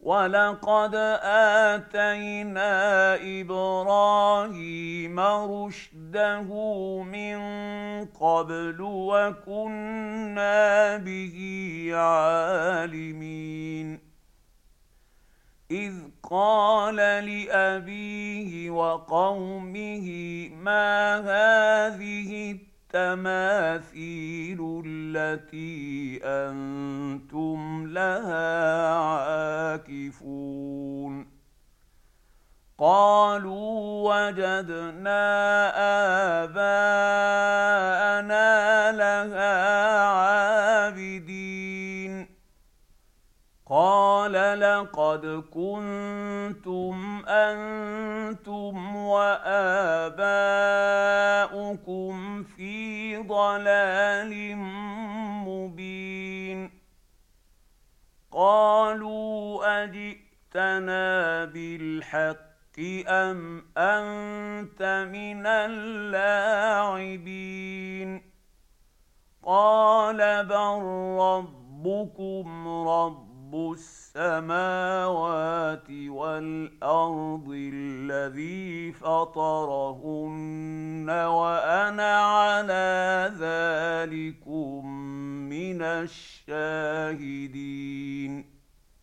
ولقد آتينا إبراهيم رشده من قبل وكنا به عالمين إذ قال لأبيه وقومه ما هذه التماثيل التي أنتم لها عاكفون قالوا وجدنا آباءنا لها عابدين قال لقد كنتم أنتم وآباؤكم في ضلال مبين قالوا أجئتنا بالحق أم أنت من اللاعبين قال بل ربكم رب السماوات والأرض الذي فطرهن وأنا على ذلكم من الشاهدين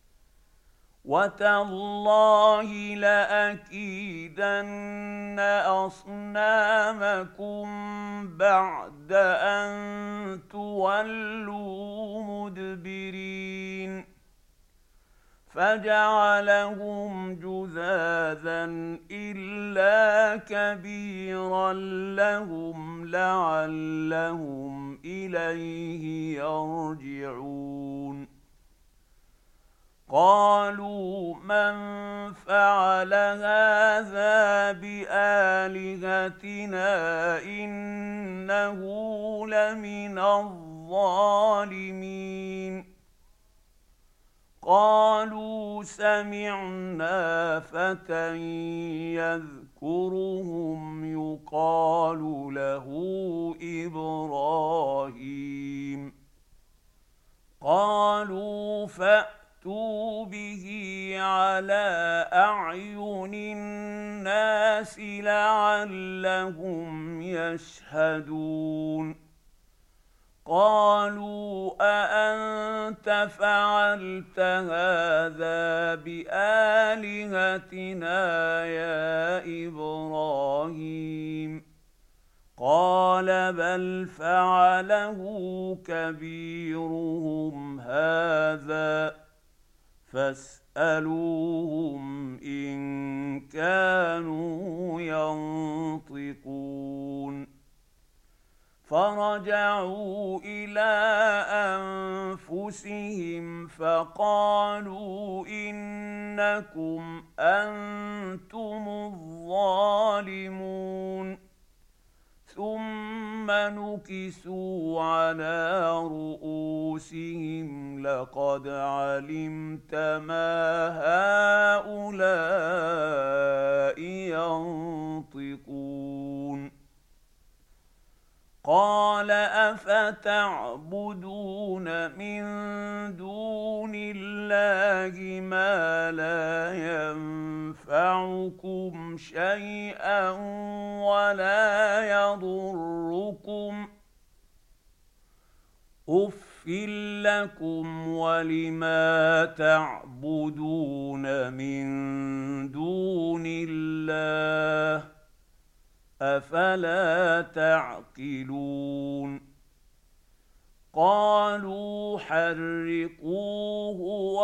وتالله لأكيدن أصنامكم بعد أن تولوا مدبرين فجعلهم جذاذا إلا كبيرا لهم لعلهم إليه يرجعون قالوا من فعل هذا بآلهتنا إنه لمن الظالمين قالوا سمعنا فتى يذكرهم يقال له إبراهيم قالوا فأتوا به على أعين الناس لعلهم يشهدون قالوا أأنت فعلت هذا بآلهتنا يا إبراهيم قال بل فعله كبيرهم هذا فاسألوهم إن كانوا ينطقون فرجعوا إلى أنفسهم فقالوا إنكم أنتم الظالمون ثم نكسوا على رؤوسهم لقد علمت ما هؤلاء ينطقون قال أفتعبدون من دون الله ما لا ينفعكم شيئا ولا يضركم أف لكم ولما تعبدون من دون الله أفلا تعقلون قالوا حرقوه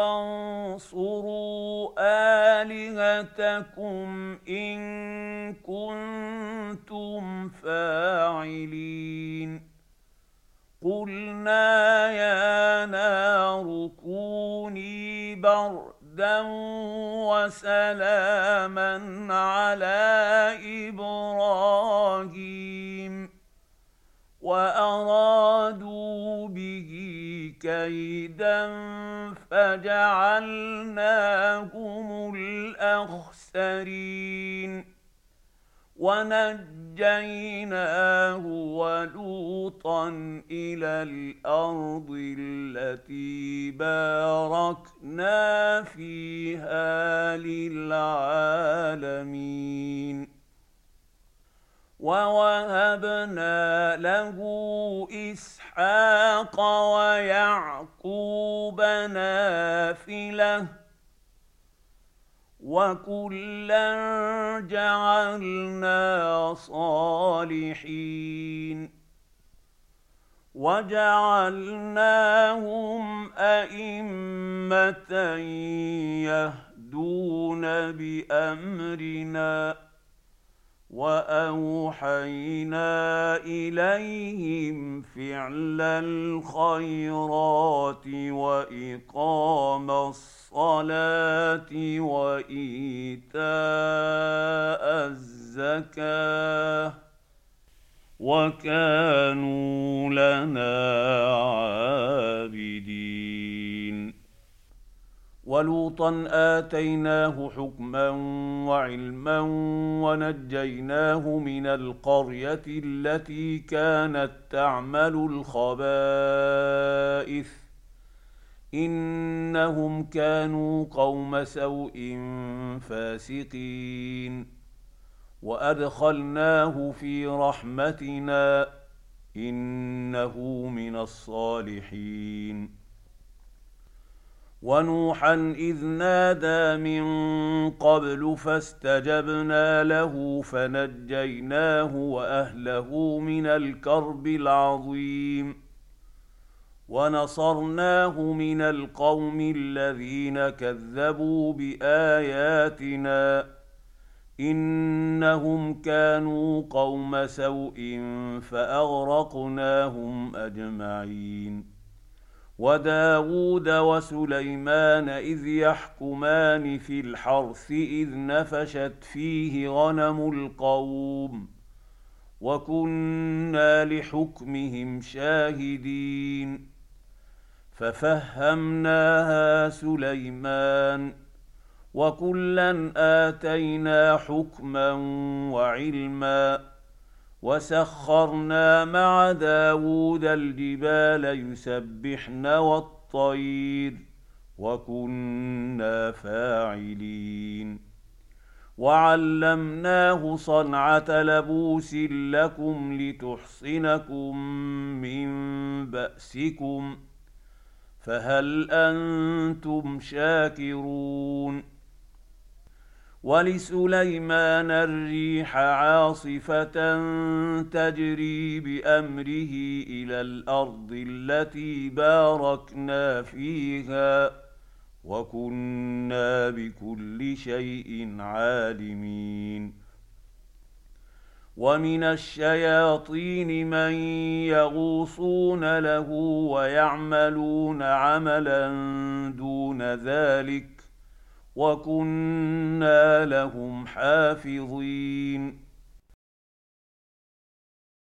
وانصروا آلهتكم إن كنتم فاعلين قلنا يا نار كوني بردا وسلاما على إبراهيم وأرادوا به كيدا فجعلناهم الأخسرين ونجيناه ولوطا إلى الأرض التي باركنا فيها للعالمين ووهبنا له إسحاق ويعقوب نافلة وكلا جعلنا صالحين وجعلناهم أئمة يهدون بأمرنا وأوحينا إليهم فعل الخيرات وإقام الصلاة وإيتاء الزكاة وكانوا لنا عابدين ولوطا آتيناه حكما وعلما ونجيناه من القرية التي كانت تعمل الخبائث إنهم كانوا قوم سوء فاسقين وأدخلناه في رحمتنا إنه من الصالحين ونوحا إذ نادى من قبل فاستجبنا له فنجيناه وأهله من الكرب العظيم ونصرناه من القوم الذين كذبوا بآياتنا إنهم كانوا قوم سوء فأغرقناهم أجمعين وداود وسليمان إذ يحكمان في الحرث إذ نفشت فيه غنم القوم وكنا لحكمهم شاهدين ففهمناها سليمان وكلا آتينا حكما وعلما وسخرنا مع داود الجبال يسبحن والطير وكنا فاعلين وعلمناه صنعة لبوس لكم لتحصنكم من بأسكم فهل أنتم شاكرون ولسليمان الريح عاصفة تجري بأمره إلى الأرض التي باركنا فيها وكنا بكل شيء عالمين ومن الشياطين من يغوصون له ويعملون عملا دون ذلك وكنا لهم حافظين